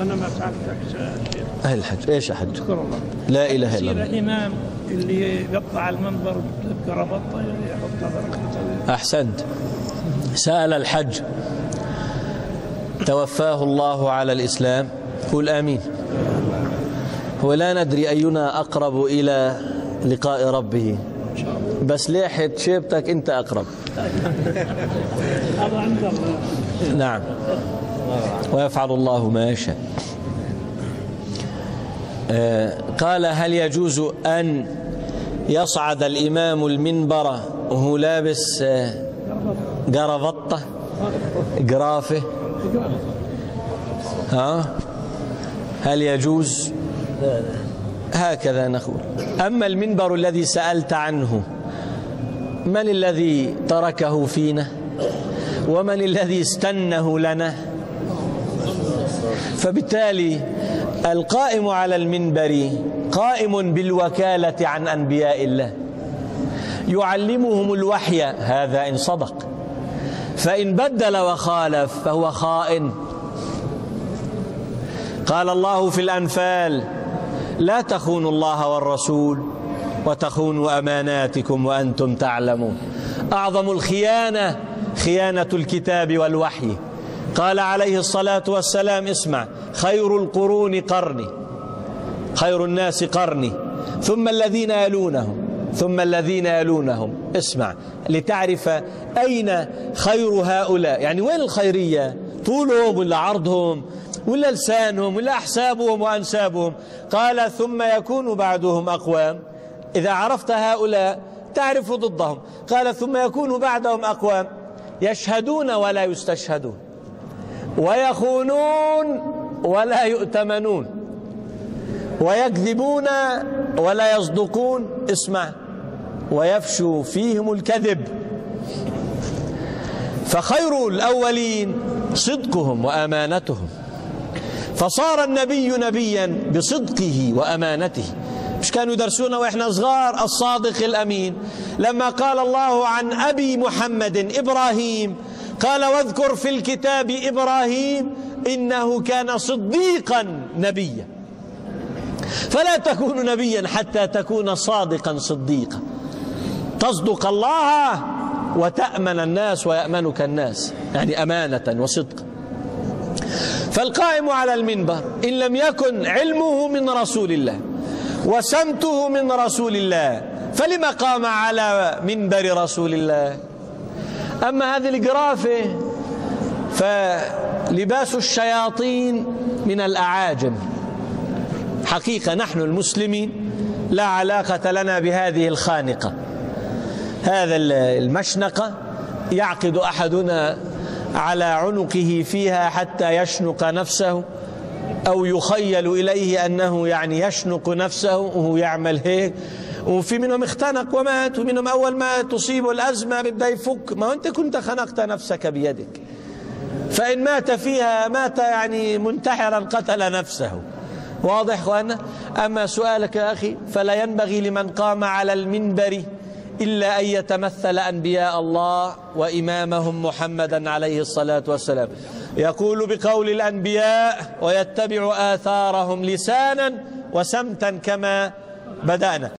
أنا ما سألتك أهل الحج إيش يا حج؟ أذكر الله. لا إله إلا الله. الإمام اللي يقطع المنبر بكربطة يحط بركة. أحسنت. سأل الحج توفاه الله على الإسلام، قل آمين. ولا ندري أينا أقرب إلى لقاء ربه، بس ليحة شيبتك أنت أقرب. هذا عند الله. نعم، ويفعل الله ما يشاء. قال هل يجوز أن يصعد الإمام المنبر وهو لابس قرافطة قرافة؟ هل يجوز؟ هكذا نقول. أما المنبر الذي سألت عنه، من الذي تركه فينا ومن الذي استنه لنا؟ فبالتالي القائم على المنبر قائم بالوكالة عن أنبياء الله، يعلمهم الوحي، هذا إن صدق، فإن بدل وخالف فهو خائن. قال الله في الأنفال لا تخونوا الله والرسول وتخونوا أماناتكم وأنتم تعلمون. أعظم الخيانة خيانة الكتاب والوحي. قال عليه الصلاة والسلام اسمع: خير القرون قرني، خير الناس قرني، ثم الذين يلونهم، ثم الذين يلونهم. اسمع لتعرف أين خير هؤلاء، يعني وين الخيرية؟ طولهم ولا عرضهم ولا لسانهم ولا أحسابهم وأنسابهم؟ قال ثم يكون بعدهم أقوام، إذا عرفت هؤلاء تعرف ضدهم. قال ثم يكون بعدهم أقوام يشهدون ولا يستشهدون، ويخونون ولا يؤتمنون، ويكذبون ولا يصدقون. اسمع: ويفشو فيهم الكذب. فخير الأولين صدقهم وأمانتهم، فصار النبي نبيا بصدقه وأمانته. مش كانوا يدرسونا وإحنا صغار الصادق الأمين؟ لما قال الله عن أبي محمد إبراهيم قال: واذكر في الكتاب إبراهيم إنه كان صديقا نبيا. فلا تكون نبيا حتى تكون صادقا صديقا، تصدق الله وتأمن الناس ويأمنك الناس، يعني أمانة وصدقا. فالقائم على المنبر إن لم يكن علمه من رسول الله وسمته من رسول الله فلما قام على منبر رسول الله؟ أما هذه القرافة فلباس الشياطين من الأعاجم. حقيقة نحن المسلمين لا علاقة لنا بهذه الخانقة، هذا المشنقة يعقد أحدنا على عنقه فيها حتى يشنق نفسه، أو يخيل إليه أنه يعني يشنق نفسه وهو يعمل هيك. وفي منهم اختنق ومات، ومنهم أول ما تصيبه الأزمة بدأ يفك. ما أنت كنت خنقت نفسك بيدك، فإن مات فيها مات يعني منتحرا قتل نفسه. واضح أخوانا؟ أما سؤالك يا أخي فلا ينبغي لمن قام على المنبر إلا أن يتمثل أنبياء الله وإمامهم محمدا عليه الصلاة والسلام، يقول بقول الأنبياء ويتبع آثارهم لسانا وسمتا كما بدأنا.